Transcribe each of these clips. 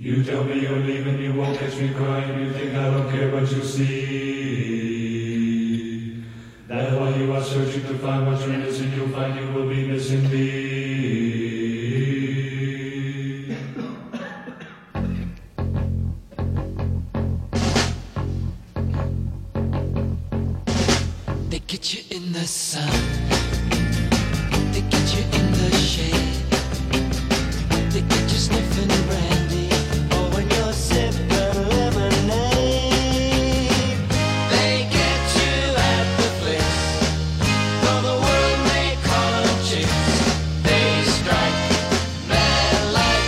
You tell me you're leaving, you won't catch me crying. You think I don't care, but you see that while you are searching to find what's missing, you'll find you will be missing me. They get you in the sun, they get you in the shade, they get you sniffing brandy, or when you're sipping lemonade. They get you at the place, though the world may call them chicks. They strike men like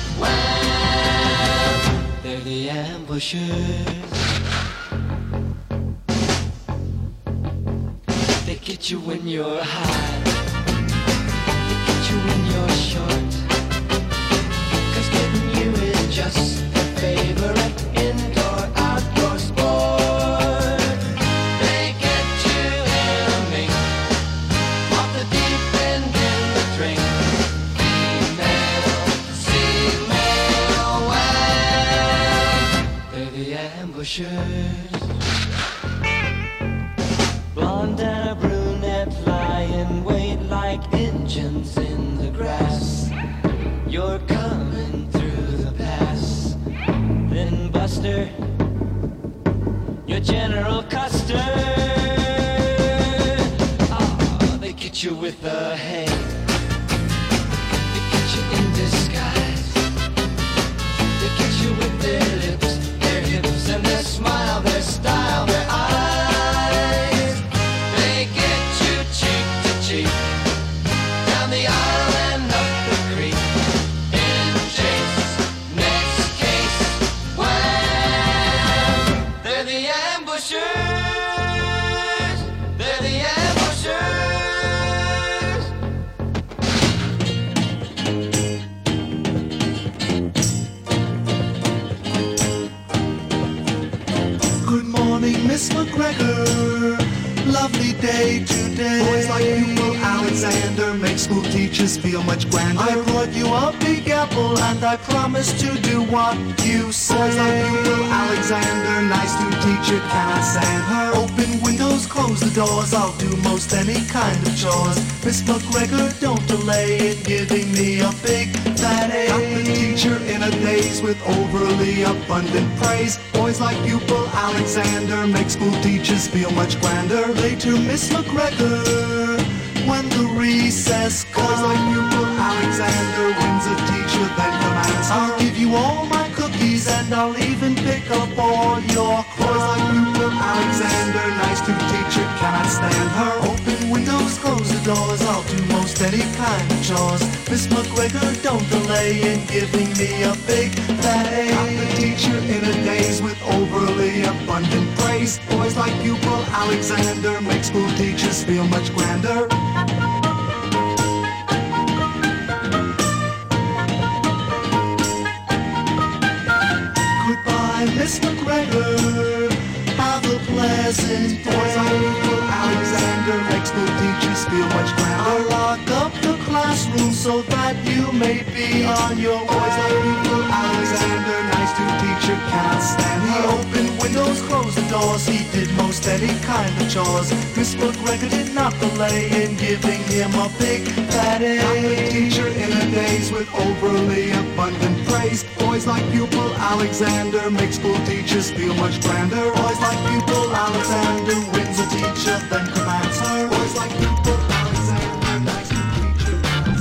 wham. They're the ambushers. They get you when you're high, they get you when you're short, 'cause getting you is just a favorite indoor-outdoor sport. They get you in a mink, off the deep end in the drink. Female, wham, they're the ambushers. Blonde and a brunette lie in wait like engines in the grass. You're coming through the pass. Then Buster, your General Custer. Oh, they get you with the hay. They get you in disguise. They get you with their lips, their hips, and their smile, their style, their eyes. They get you cheek to cheek, down the aisle and up the creek. In chase, next case, wham! They're the ambushers. They're the ambushers. Good morning, Miss McGregor. Lovely day today. Boys like you, Will Alexander, make school teachers feel much grander. I brought you a big apple and I promise to do what you say. Boys like you, Will Alexander, nice to teacher, can I stand her? Open windows, close the doors, I'll do most any kind of chores. Miss McGregor, don't delay in giving me a big fat A. Got the teacher in a daze with overly abundant praise. Boys like you, Will Alexander, make school teachers feel much grander. Later, Miss McGregor, when the recess comes. Boys like you, Will Alexander, wins a teacher, then commands her. I'll give you all my cookies and I'll even pick up all your clothes. Boys like you, Will Alexander, nice to teacher, cannot stand her. Open windows, close the doors, I'll do most any kind of chores. Miss McGregor, don't delay in giving me a big fat A. Got the teacher in a daze with overly abundant praise. Boys like you, Will Alexander, make school teachers feel much grander. Goodbye, Miss McGregor, have a pleasant day. Boys like you, Will Alexander, make school teachers feel much grander. I'll lock up the classroom so that you may be on your way. Boys like you, Will Alexander, nice to teacher, can't stand. He opened windows, closed the doors, he did most any kind of chores. Miss McGregor did not delay in giving him a big fat A. Got the teacher in a daze with overly abundant praise. Boys like you, Will Alexander, make school teachers feel much grander. Boys like you, Will Alexander, wins a teacher, then commands her. Boys like you, Will Alexander, nice to teacher.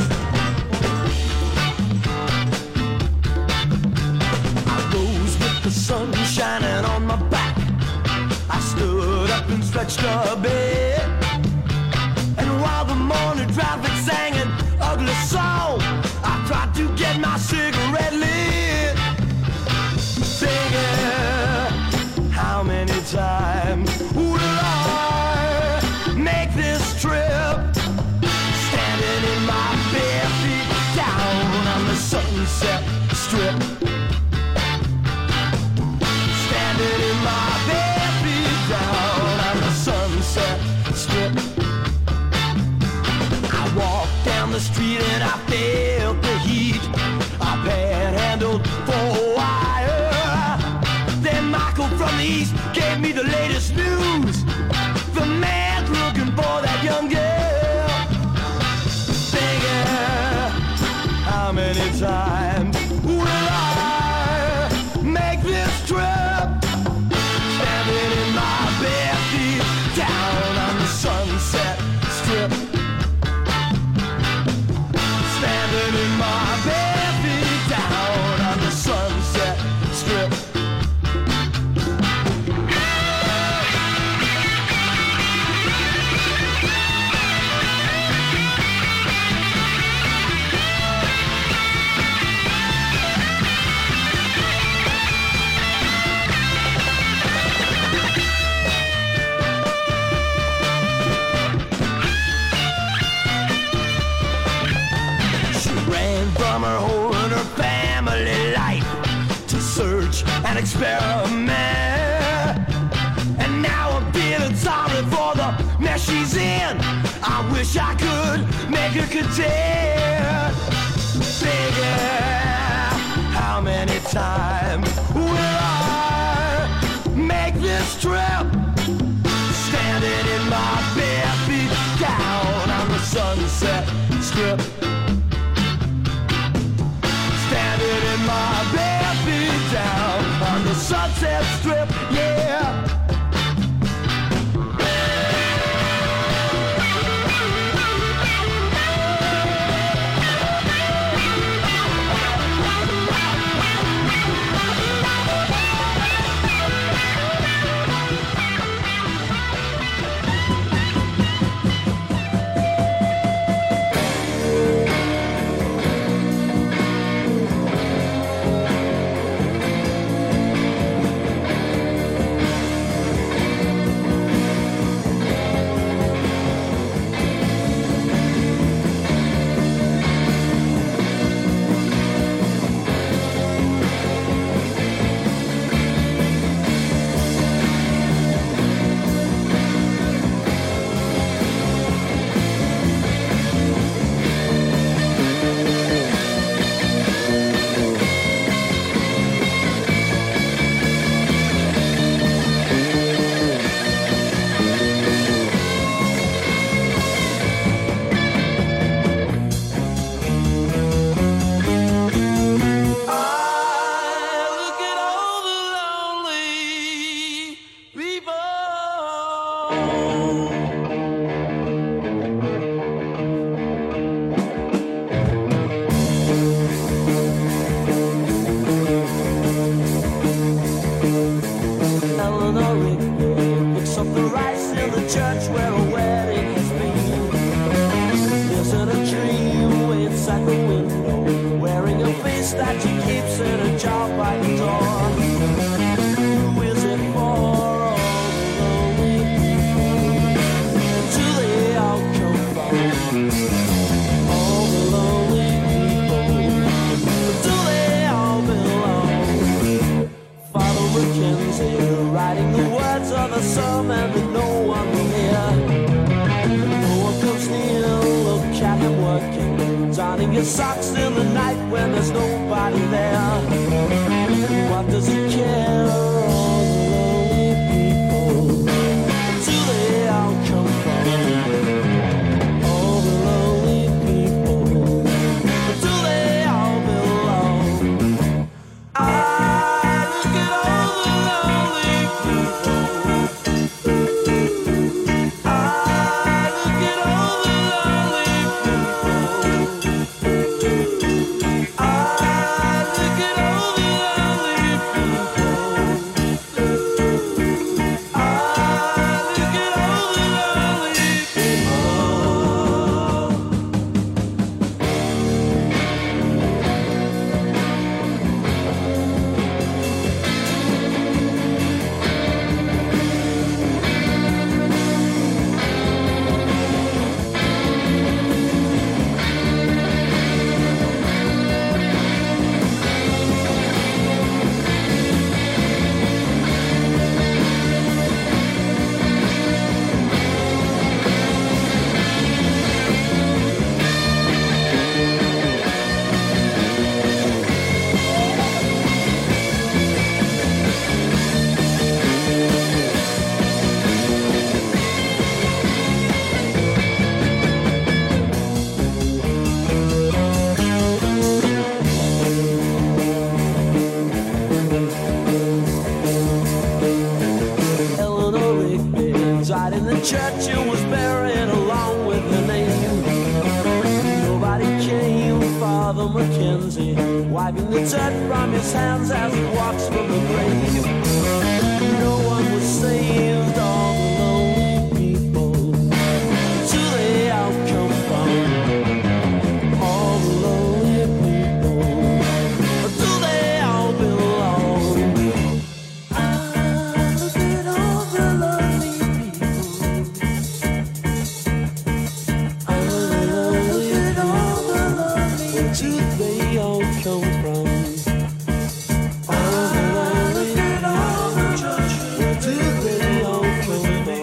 I rose with the sun shining on my back. I stood up and stretched a bit, and while the morning traffic sang an ugly song, I tried to get my cigarette lit, thinking, how many times would I make this trip, standing in my bare feet down on the Sunset Strip. Standing in my bare feet down on the Sunset police gave me the latest news. The man's looking for that young girl. Thinking, how many times will I make this trip? Standing in my bare feet down on the Sunset Strip. Standing in my bare feet down on the Sunset Strip. From her home and her family life to search and experiment. And now I'm feeling sorry for the mess she's in. I wish I could make her content. Figure, how many times will I make this trip? Standing in my bare feet down on the Sunset Strip. Standing in my bare feet down on the Sunset Strip, yeah. I Right in the church it was buried along with her name. Nobody came, Father Mackenzie, wiping the dirt from his hands as he walks from the grave. No one was saved, all the lonely people. Do they all come from? All the lonely people. Do they all belong? Look at all the lonely people. All the lonely, all the lonely. Where do they all come from? All the lonely, all the children. Where do they all come from?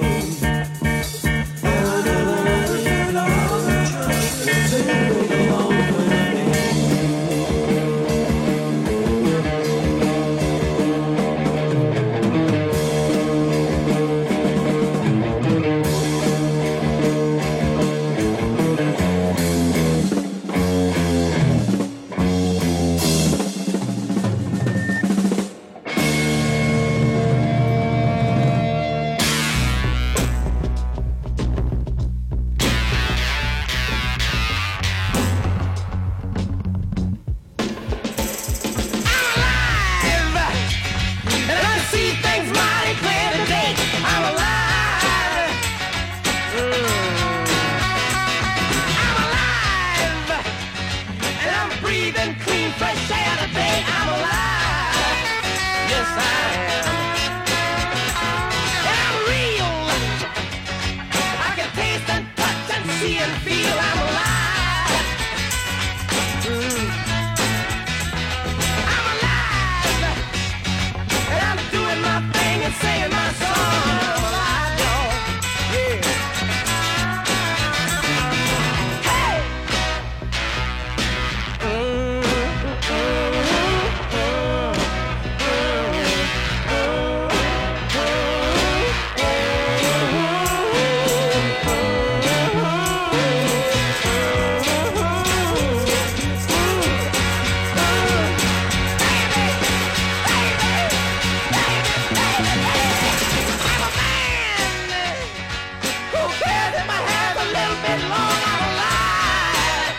All the lonely, all the children. Where do they all come from? And I see things mighty clear today. I'm alive. I'm alive. And I'm breathing clean, fresh air today. I'm alive. Yes, I am. And I'm real. I can taste and touch and see and feel. I'm alive. I'm alive. And I'm doing my thing and singing my song. I'm alive, y'all. Yeah. Hey! Who cares if I have a little bit long? I'm alive.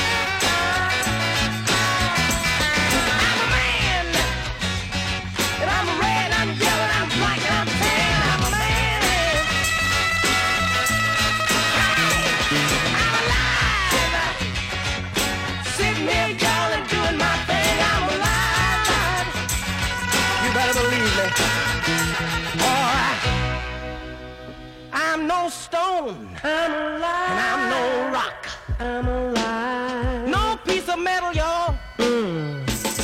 I'm a man. And I'm red, I'm yellow, I'm black, and I'm tan. I'm a man. I'm alive. Sitting here, y'all, and doing my thing. I'm alive. You better believe me. Alright. I'm no stone. I'm alive. And I'm no rock. I'm alive. No piece of metal, y'all. And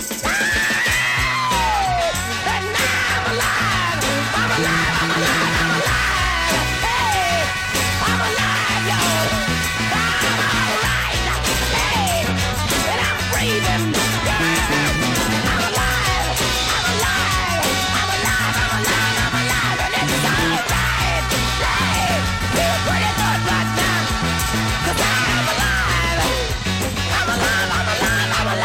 I'm alive. I'm alive. I'm alive. I'm alive. Hey, I'm alive, y'all. I'm alright. Hey, and I'm breathing. Yeah. I'm alive. I'm alive. I'm alive. I'm alive. I'm alive. And it's alright. Hey, feel pretty good right now. 'Cause I'm alive. I'm alive. I'm alive. I'm alive.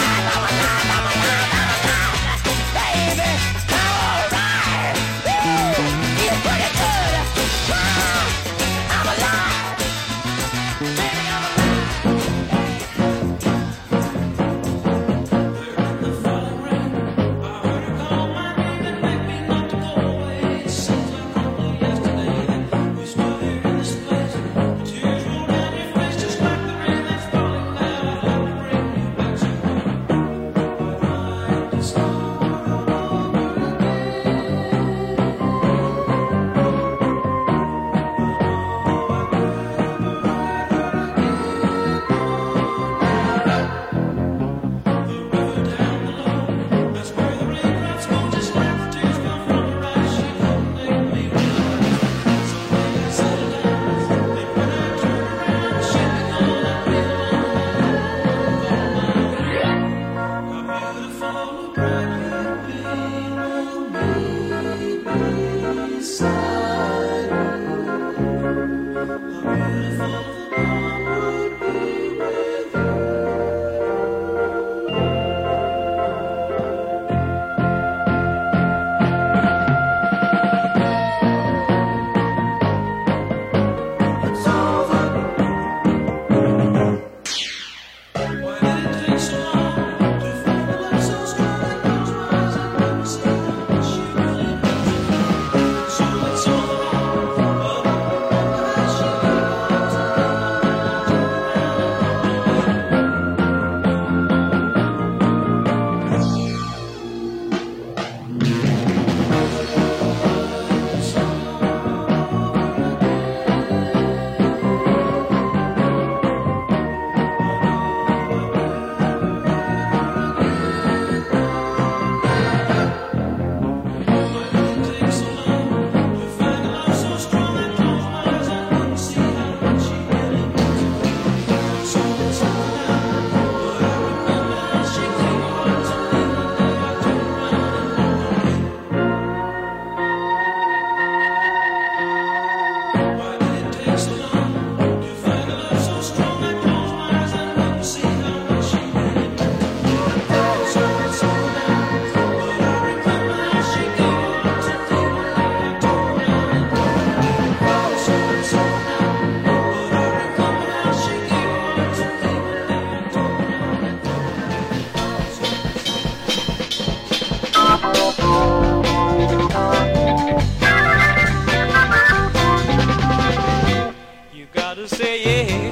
say yeah.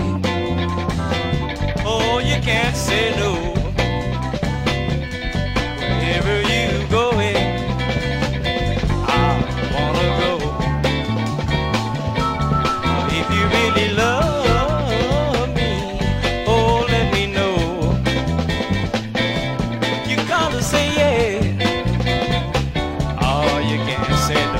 Oh, you can't say no. Wherever you going, I wanna go. If you really love me, oh, let me know. You gotta say yeah. Oh, you can't say no.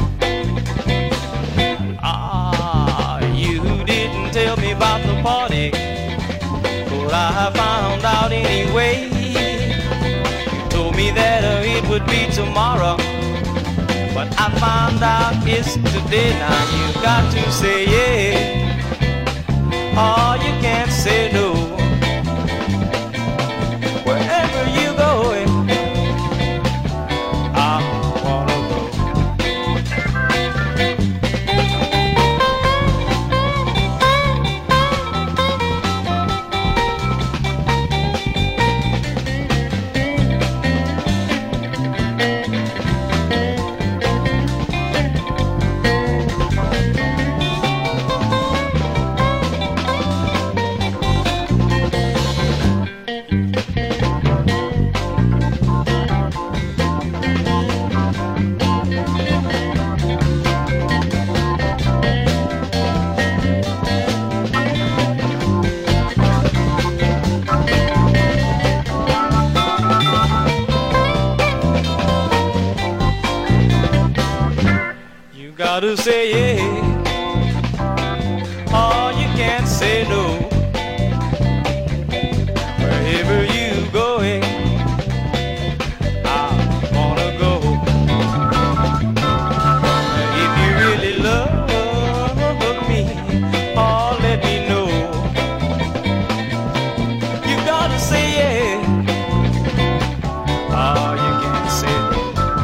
You didn't tell me about the party, but I found out anyway. You told me that it would be tomorrow, but I found out it's today. Now you got to say yeah. Oh, you can't say no. Wherever you going, I wanna go. To say yeah, oh, you can't say no. Wherever you going, I wanna go. If you really love me, oh, let me know. You gotta say yeah. Oh, you can't say no.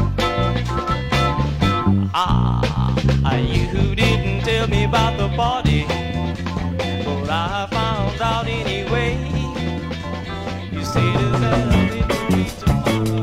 You didn't tell me about the party, but I found out anyway. You stated that it would be tomorrow.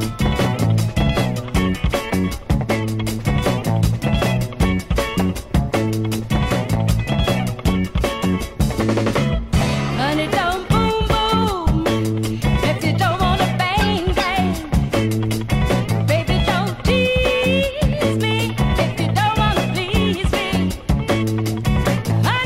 Honey, don't boom boom if you don't wanna bang bang. Baby, don't tease me if you don't wanna please me. I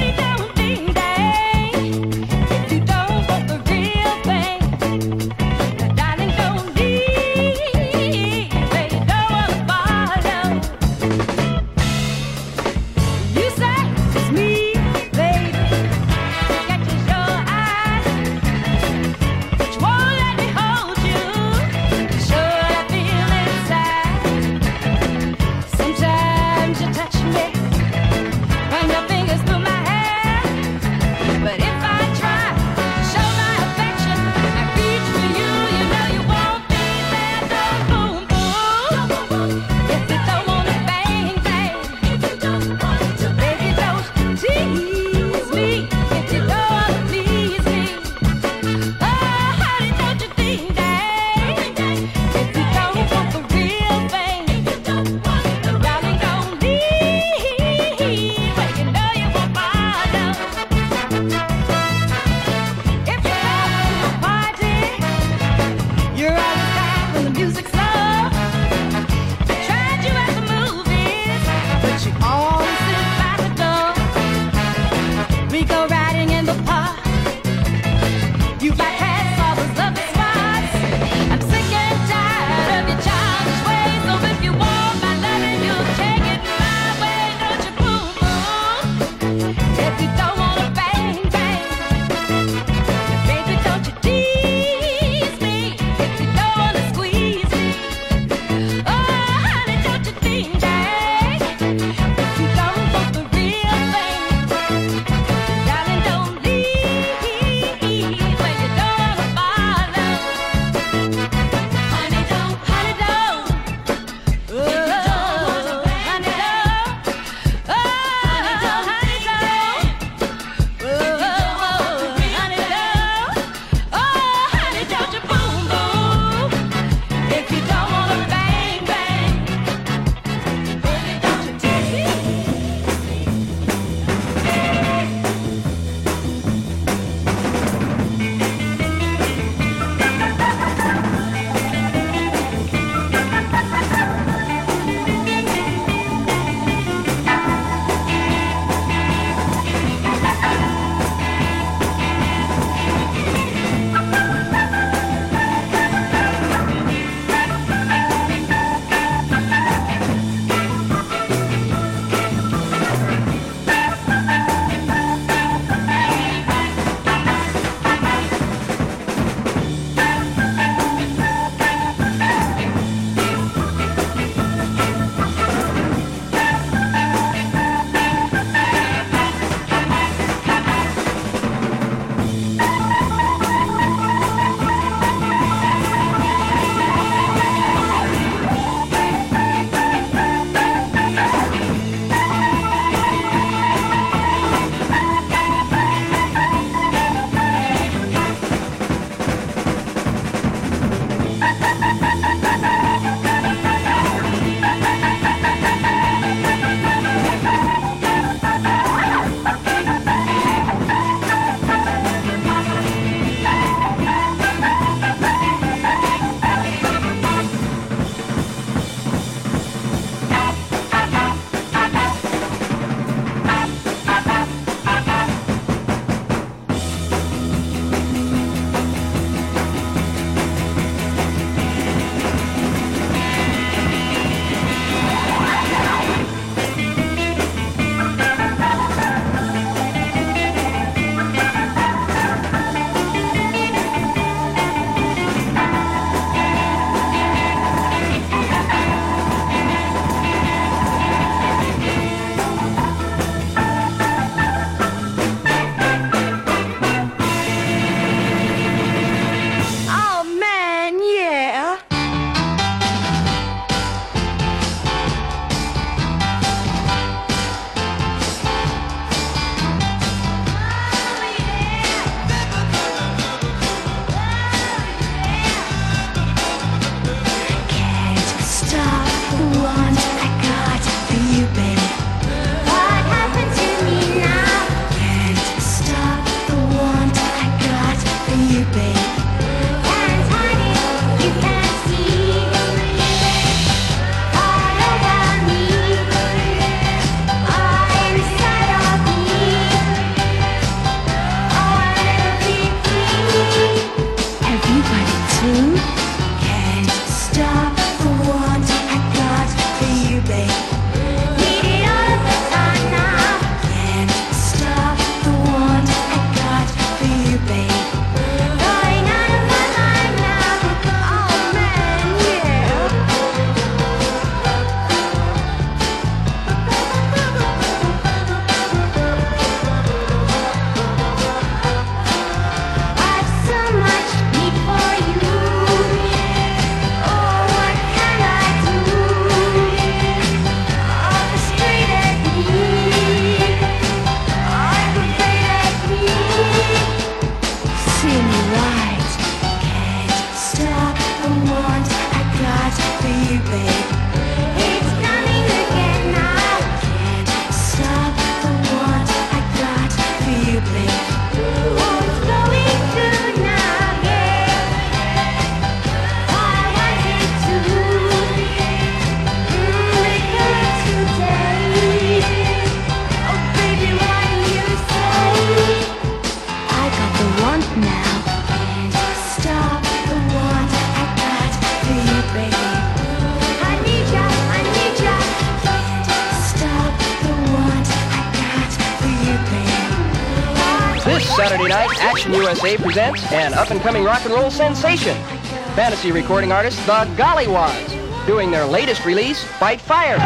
Saturday night, Action USA presents an up-and-coming rock and roll sensation. Fantasy recording artist, the Gollywogs, doing their latest release, Fight Fire.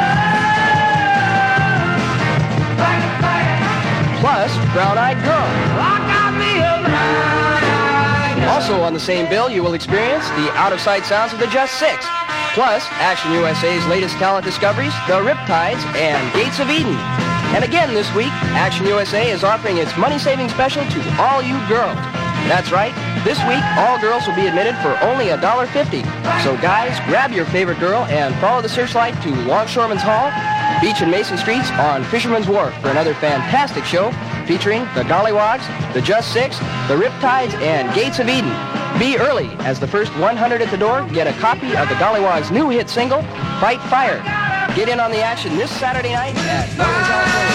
Plus, Brown Eyed Girl. Also on the same bill, you will experience the out-of-sight sounds of the Just Six. Plus, Action USA's latest talent discoveries, the Riptides and Gates of Eden. And again this week, Action USA is offering its money-saving special to all you girls. That's right, this week all girls will be admitted for only $1.50. So guys, grab your favorite girl and follow the Searchlight to Longshoremen's Hall, Beach and Mason Streets on Fisherman's Wharf for another fantastic show featuring the Gollywogs, the Just Six, the Riptides, and Gates of Eden. Be early, as the first 100 at the door get a copy of the Gollywogs' new hit single, Fight Fire. Get in on the action this Saturday night at Northern California.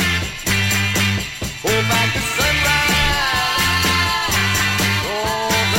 Go back to sunrise. Oh,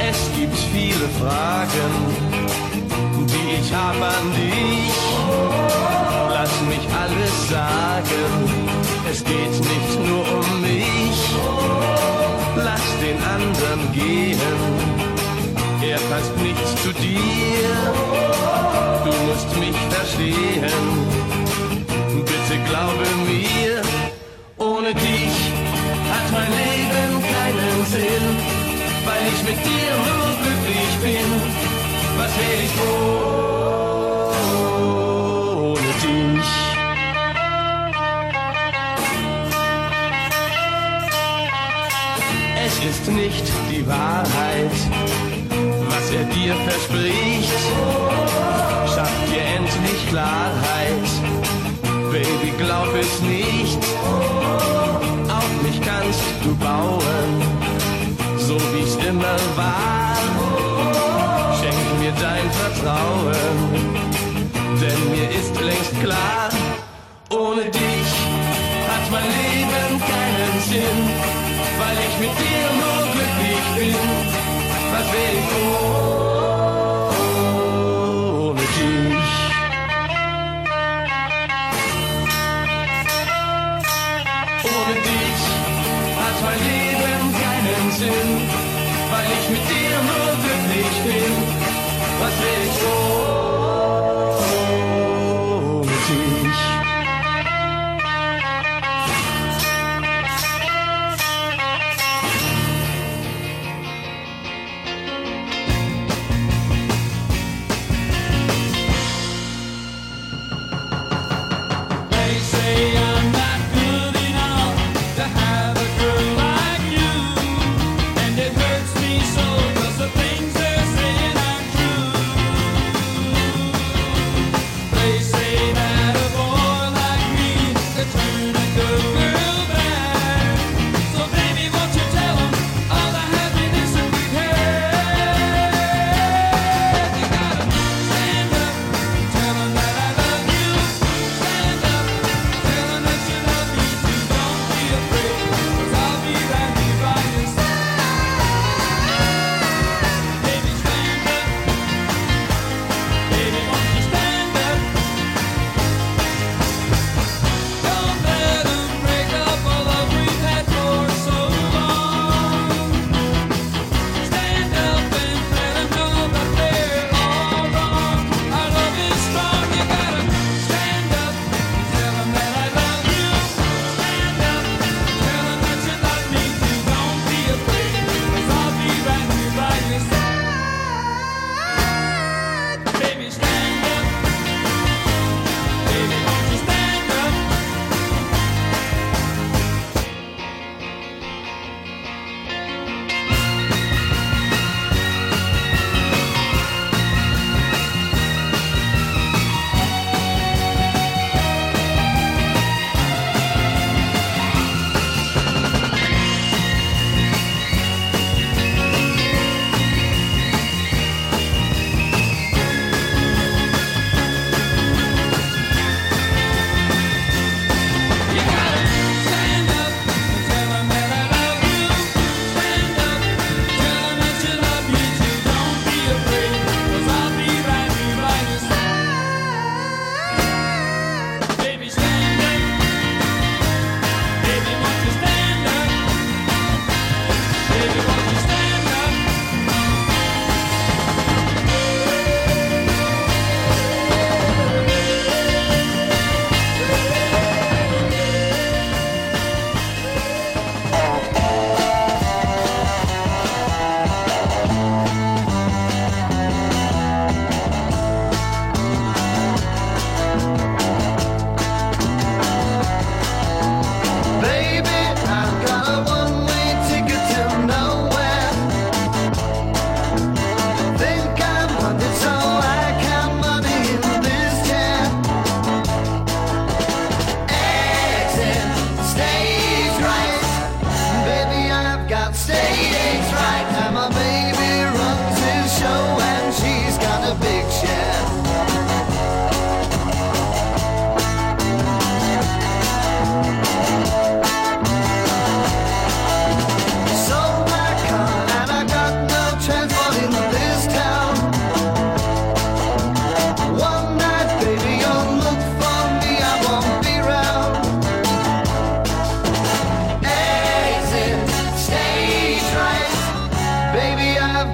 Es gibt viele Fragen, die ich habe an dich. Lass mich alles sagen, es geht nicht nur um mich. Lass den anderen gehen, er passt nicht zu dir. Du musst mich verstehen, bitte glaube mir. Ohne dich hat mein Leben keinen Sinn, weil ich mit dir nur glücklich bin. Was will ich ohne dich? Es ist nicht die Wahrheit, was er dir verspricht. Schaff dir endlich Klarheit, Baby, glaub es nicht. Auf mich kannst du bauen, so wie's immer war. Schenk mir dein Vertrauen, denn mir ist längst klar, ohne dich hat mein Leben keinen Sinn, weil ich mit dir nur glücklich bin. Was will ich ohne dich? Ohne dich hat mein Leben keinen Sinn, weil ich mit dir nur glücklich bin. Was will ich ohne dich?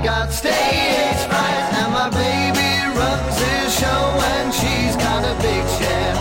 got stage fright, and my baby runs his show, and she's got a big share.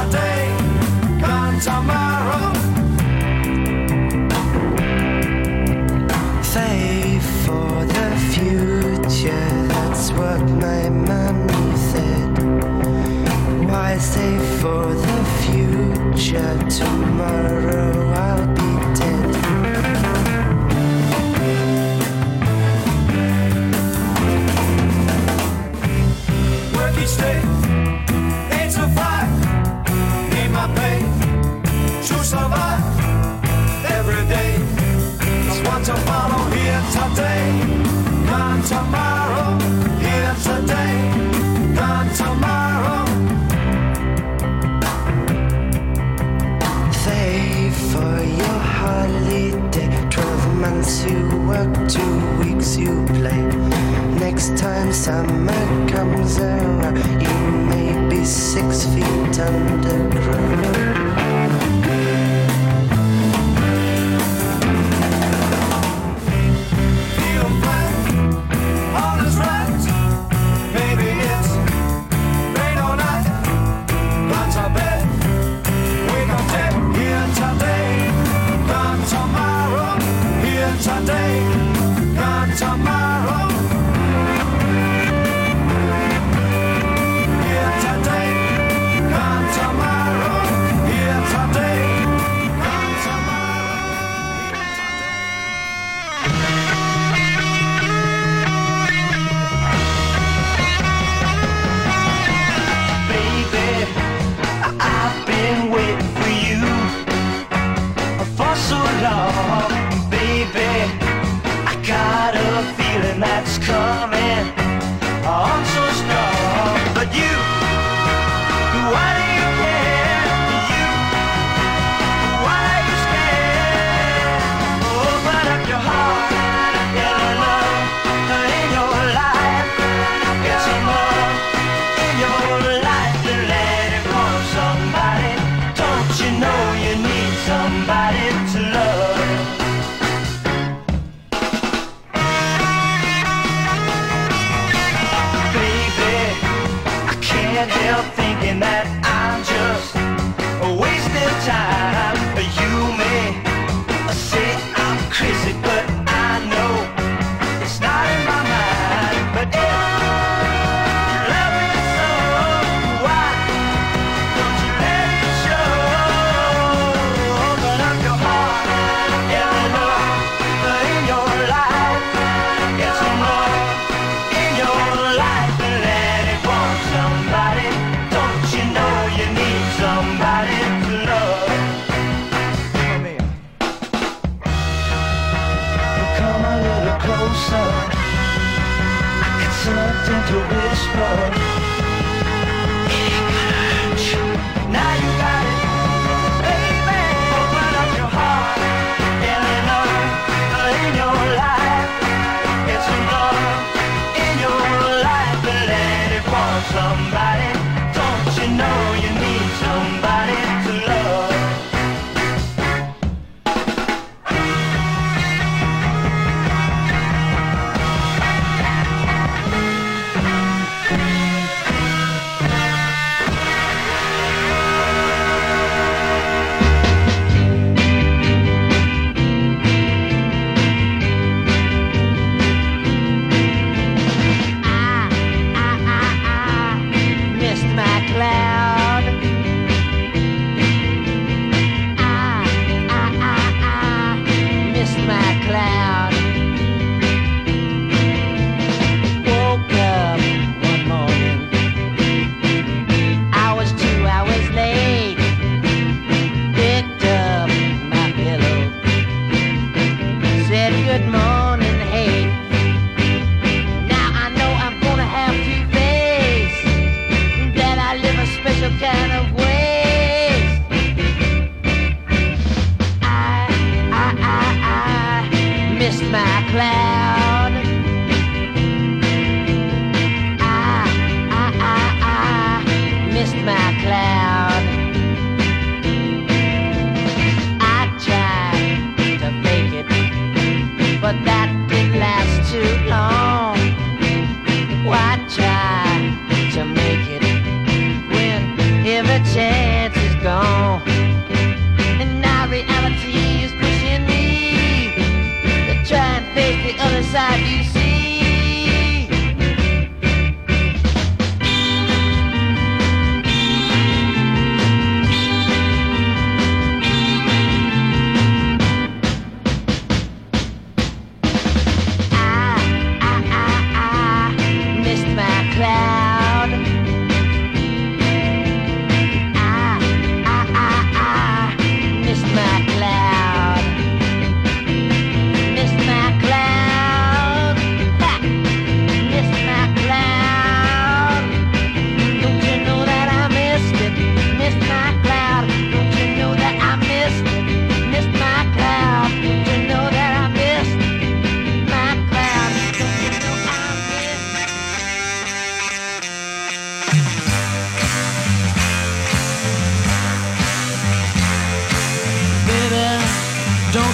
today, gone tomorrow. Save for the future, that's what my mommy said. Why save for the future? Tomorrow I'll be dead. Work each day, 8 to 5. Need my pay to survive every day. Just want to follow here today, gone tomorrow. Here today, gone tomorrow. Save for your holiday. 12 months you work, 2 weeks you play. Next time summer comes around, you may be 6 feet underground. Feel flat, all is right. Maybe it's rain all night. Gone to bed, wake up dead. Here today, gone tomorrow. Here today, gone tomorrow. Here today, gone tomorrow.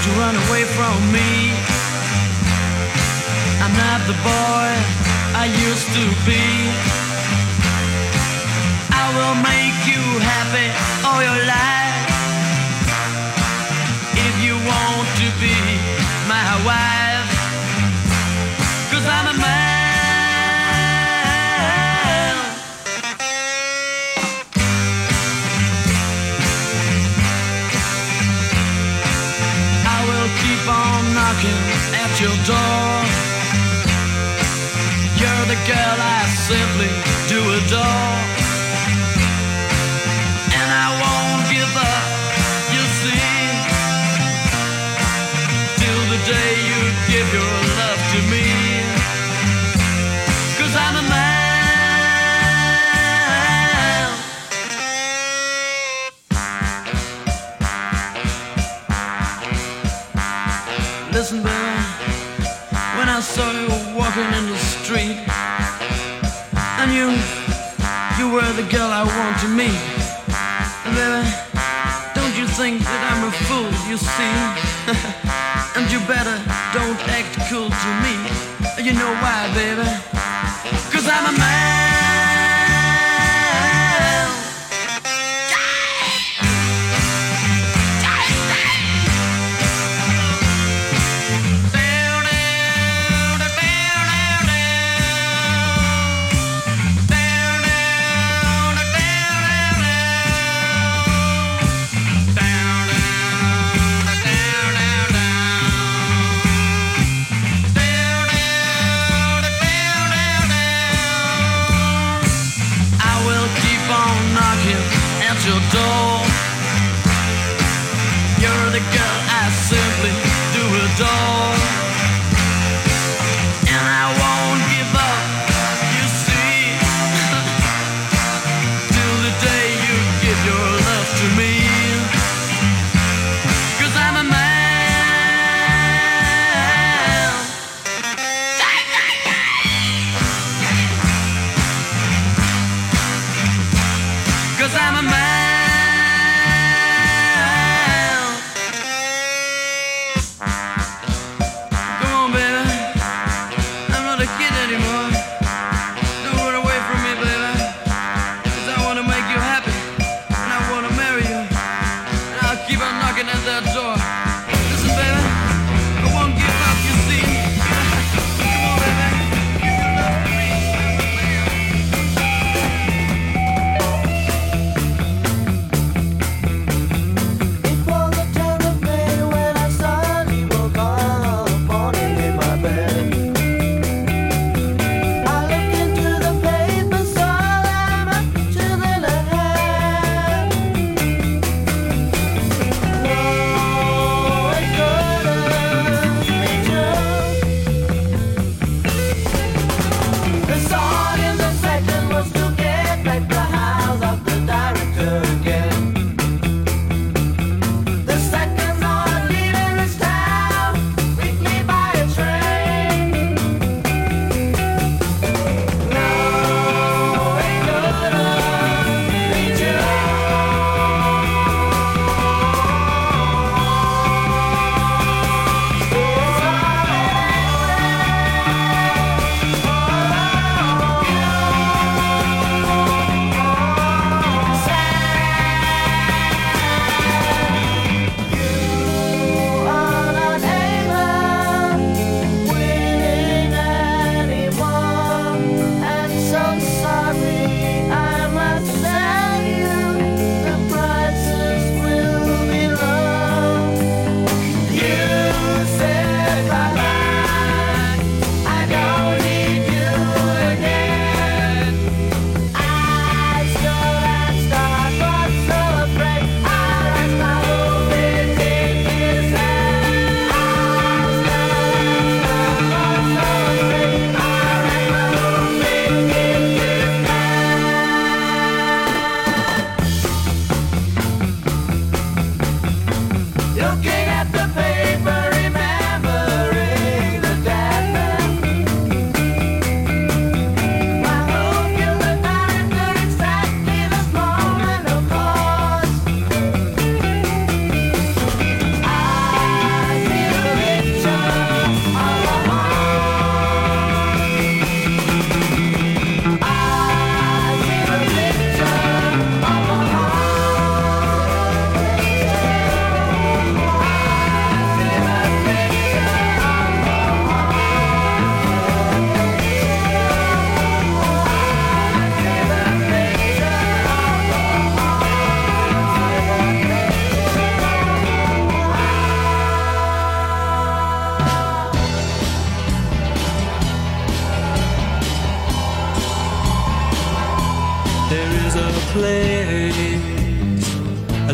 don't you run away from me. I'm not the boy I used to be. I will make you happy all your life if you want to be my wife. 'Cause I'm a man. I will keep on knocking at your door. You're the girl I simply do adore. And I won't give up, you see, till the day you give your love to me. 'Cause I'm a man. Listen, baby, when I saw you walking in the street, I knew you were the girl I want to meet. And baby, don't you think that I'm a fool, you see? And you better don't act cool to me. You know why, baby? 'Cause I'm a man. Your door. You're the girl I simply do adore. And I won't give up, you see, till the day you give your love to me. 'Cause I'm a man. 'Cause I'm a man.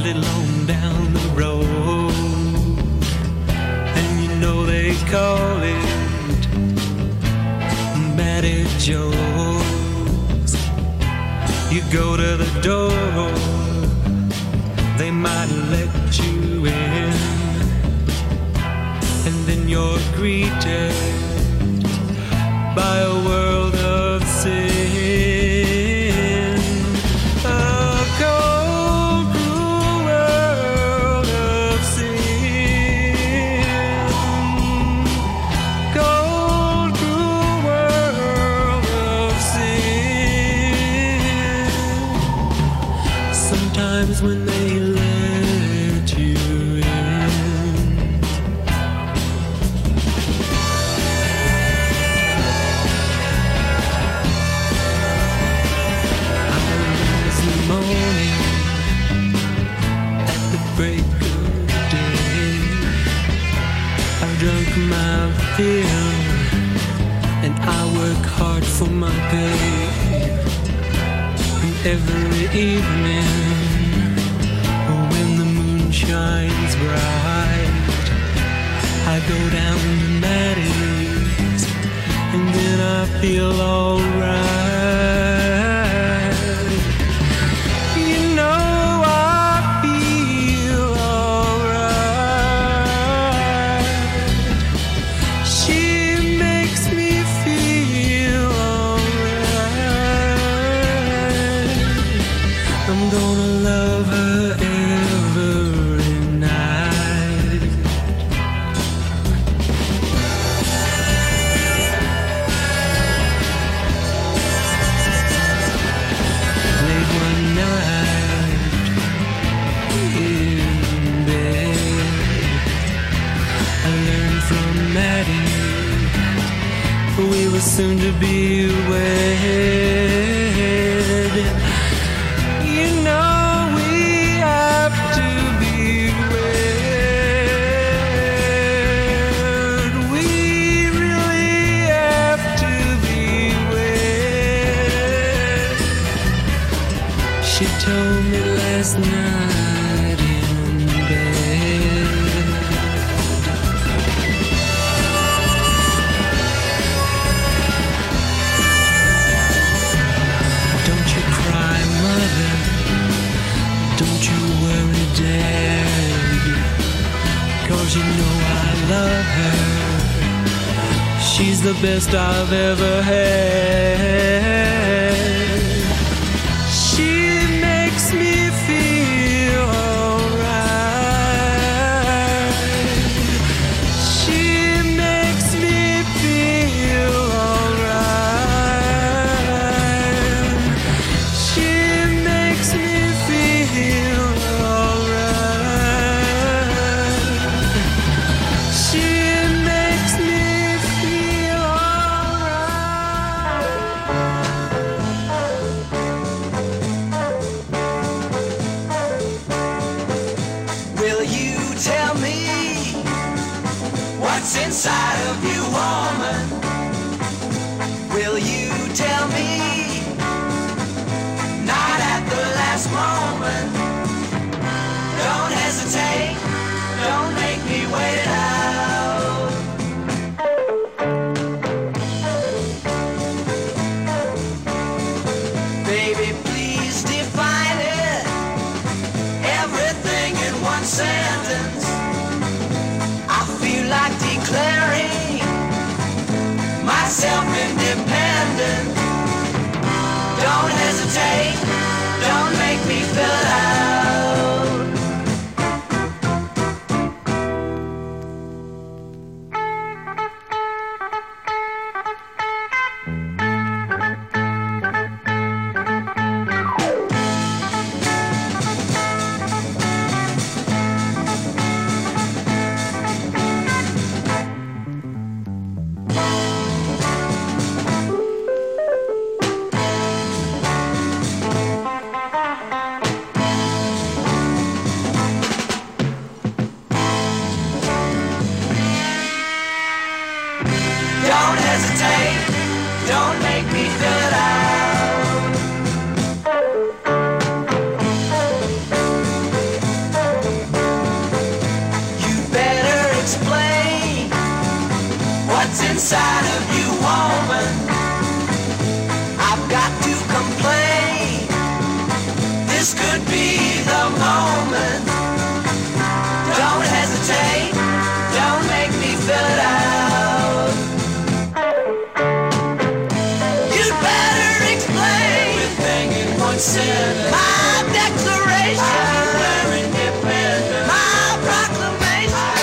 live on down the road, and you know they call it Matty Joe's. You go to the door, they might let you in, and then you're greeted by a world of sin, a cold, cruel world of sin, cold, cruel world of sin. Sometimes when they let you in, morning at the break of day, I've drunk my fill and I work hard for my pay. And every evening when the moon shines bright, I go down to Maddie's and then I feel alright. Soon to be wed. You know we have to be wed. We really have to be wed. She told me last night in bed. Don't you worry, Dad, 'cause you know I love her. She's the best I've ever had. She makes me feel alright. She makes me feel alright. She makes me feel alright. She makes me feel alright. Will you tell me what's inside of you, woman? Will you tell me? Not at the last moment. Don't hesitate. Don't make me wait it out. Baby, please define it. Everything in one sentence. I feel like declaring myself independent. Don't hesitate. Don't make me fill it out. inside of you, woman. I've got to complain. This could be the moment. Don't hesitate. Don't make me fill it out. You'd better explain with banging 1-7 my declaration. My proclamation.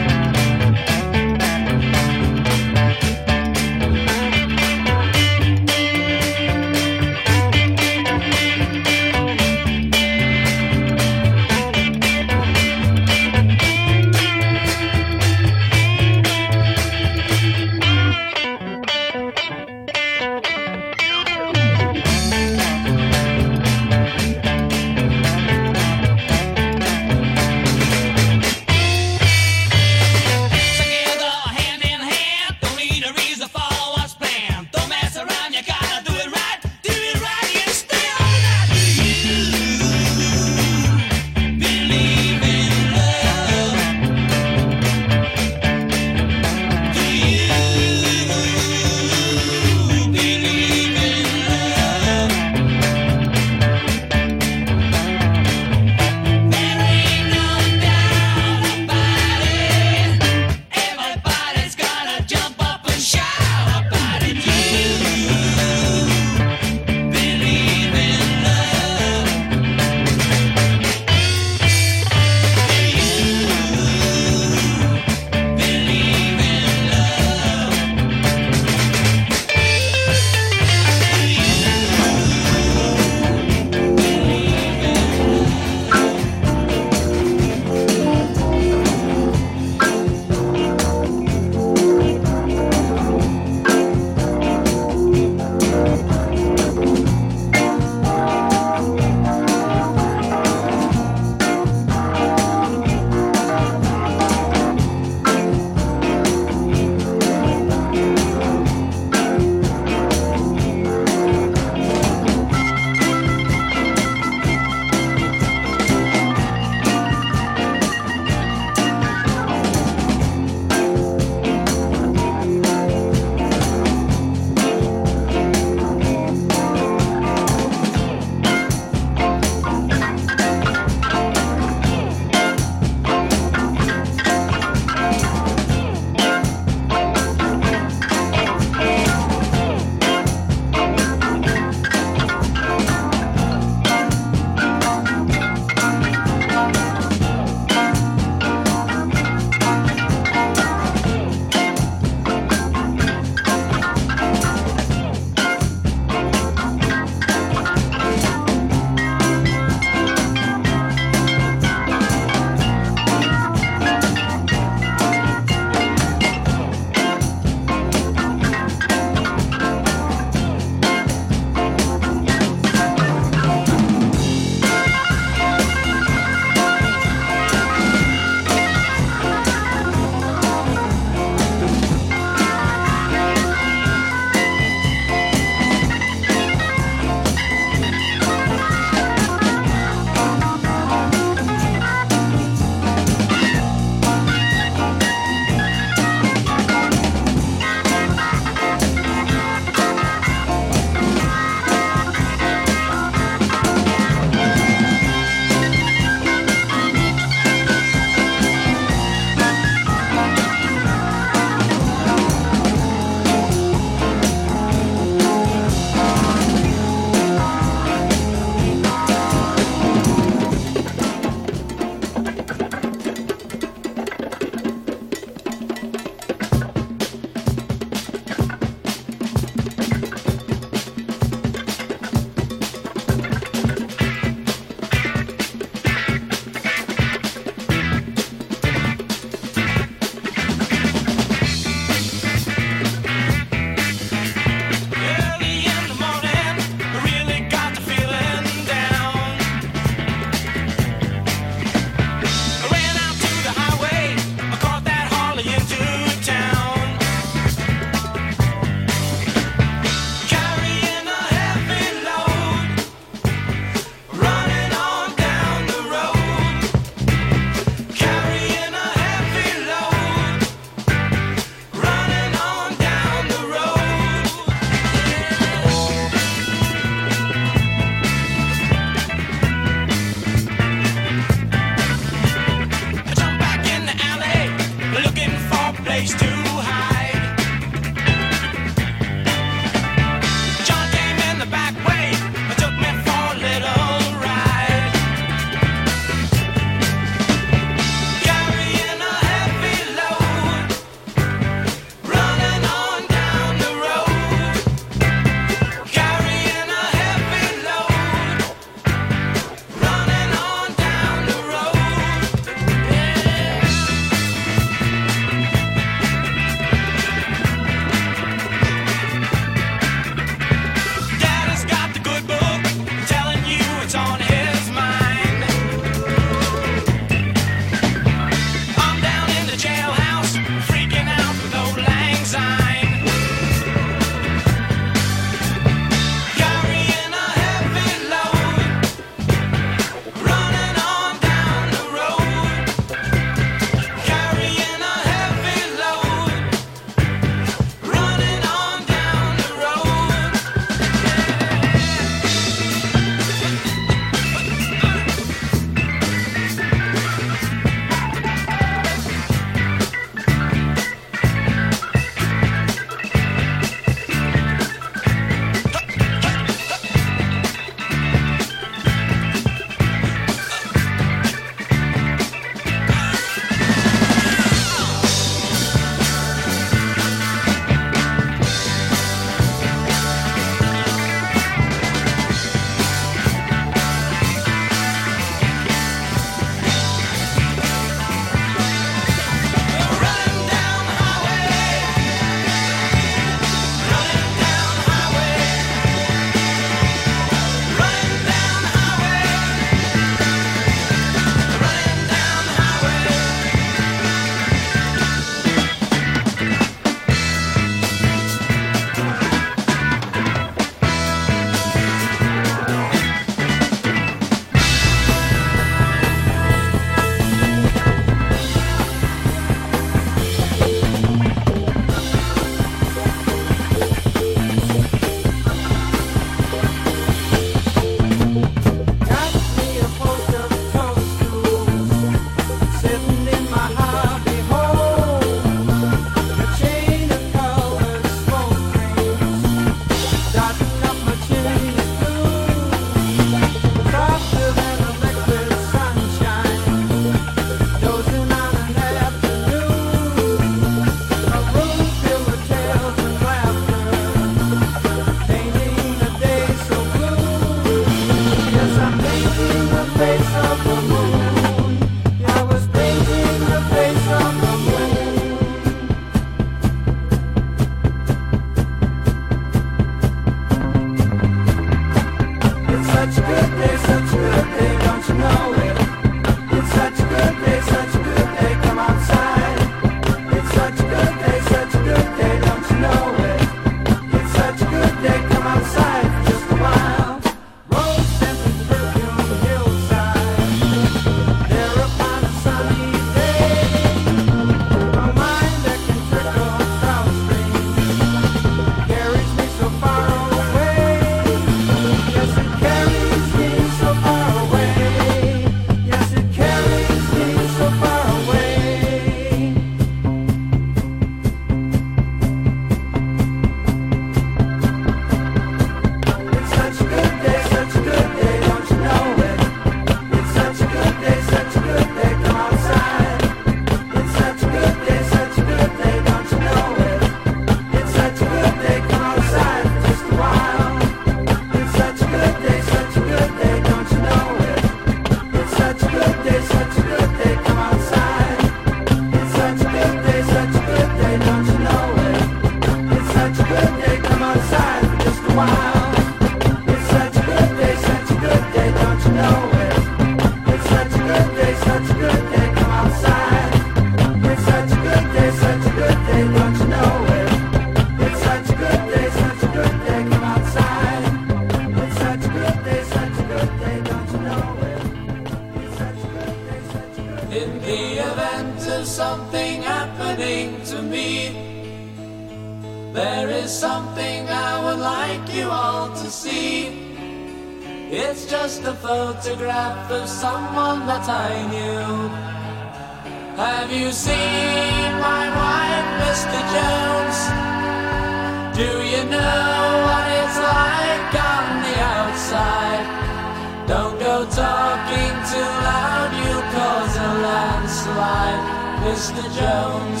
In the event of something happening to me, there is something I would like you all to see. It's just a photograph of someone that I knew. Have you seen my wife, Mr. Jones? Do you know what it's like on the outside? Don't go talking too loud, you'll cause a landslide, Mr. Jones.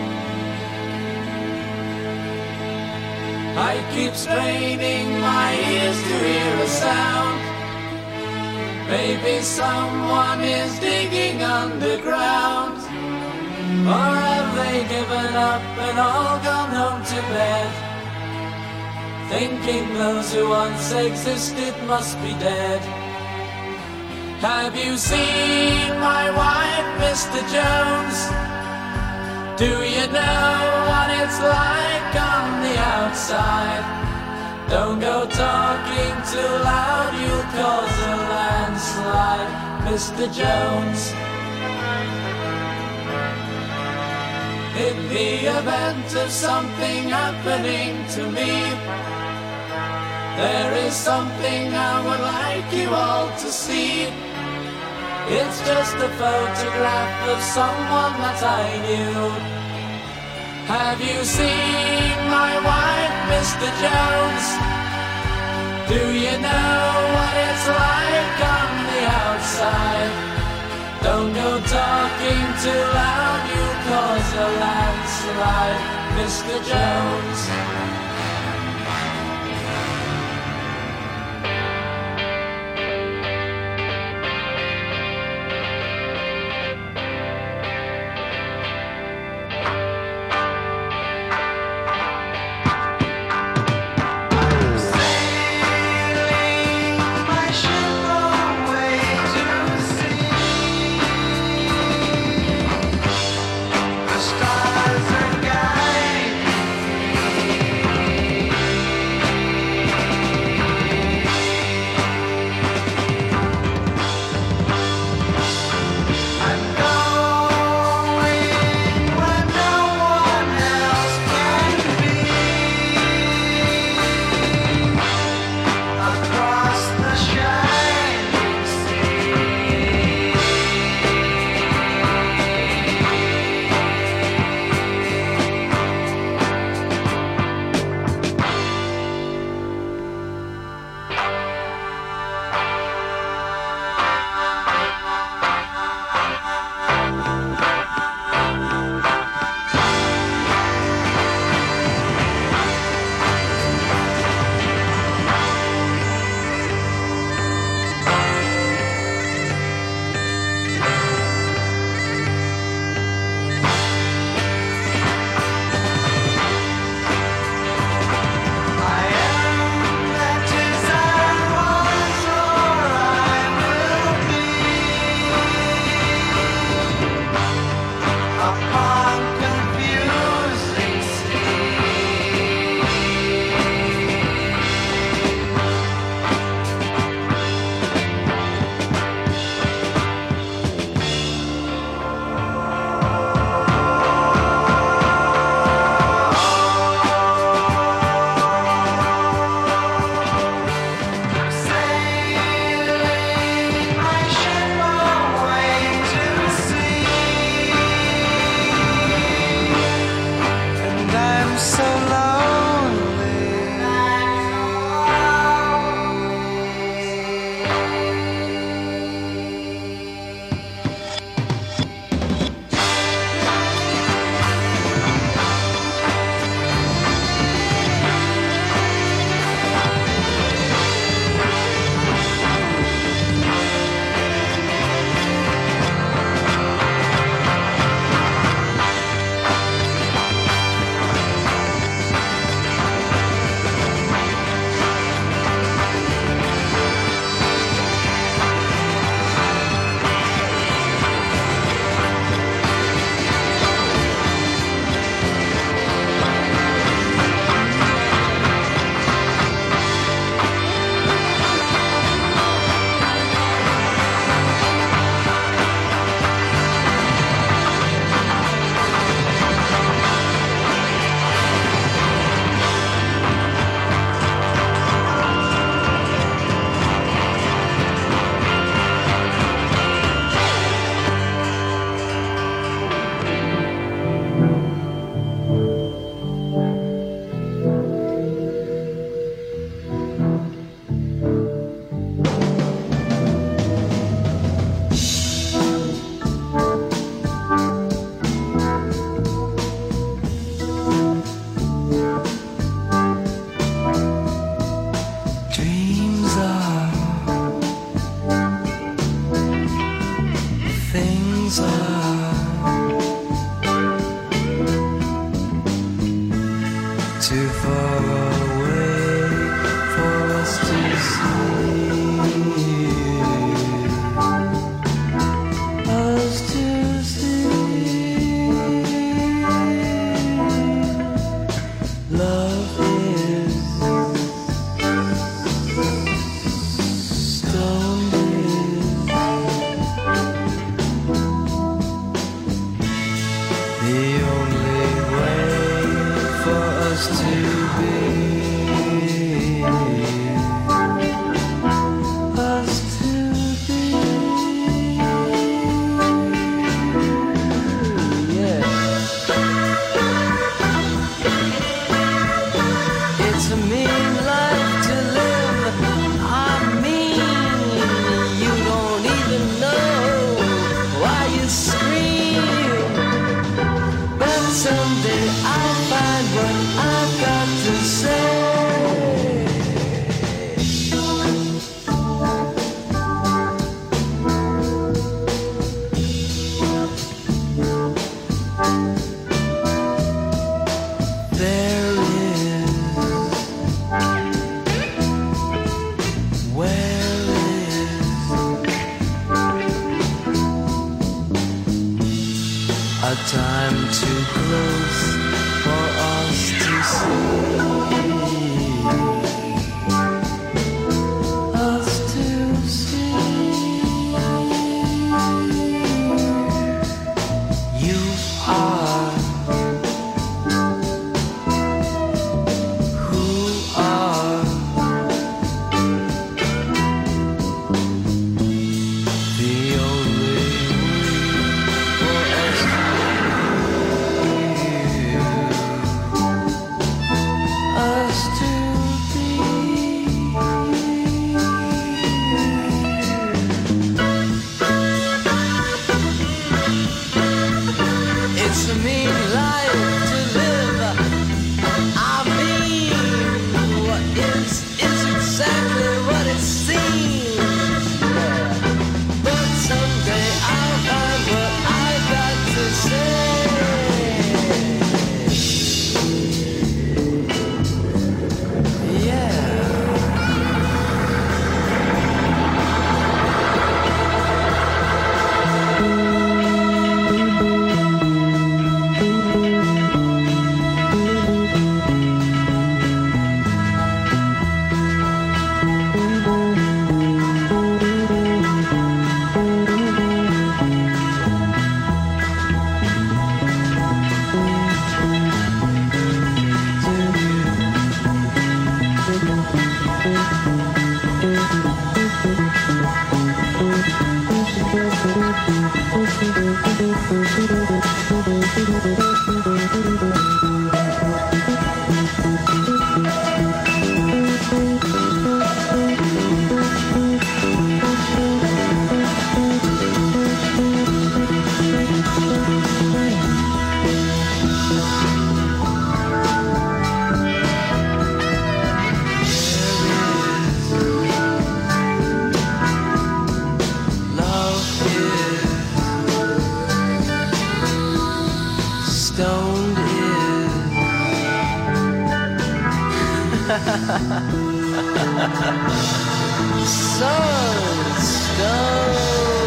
I keep straining my ears to hear a sound. Maybe someone is digging underground. Or have they given up and all gone home to bed, thinking those who once existed must be dead? Have you seen my wife, Mr. Jones? Do you know what it's like on the outside? Don't go talking too loud, you'll cause a landslide, Mr. Jones. In the event of something happening to me, there is something I would like you all to see. It's just a photograph of someone that I knew. Have you seen my wife, Mr. Jones? Do you know what it's like on the outside? Don't go talking too loud, you'll cause a landslide, Mr. Jones. Stars are guiding me. a time too close for us to see. Us to see. You are who are the only it's a mean life to live. I mean, what is exactly what it seems. But someday I'll find what I've got to say. Yeah. Stoned is so stoned.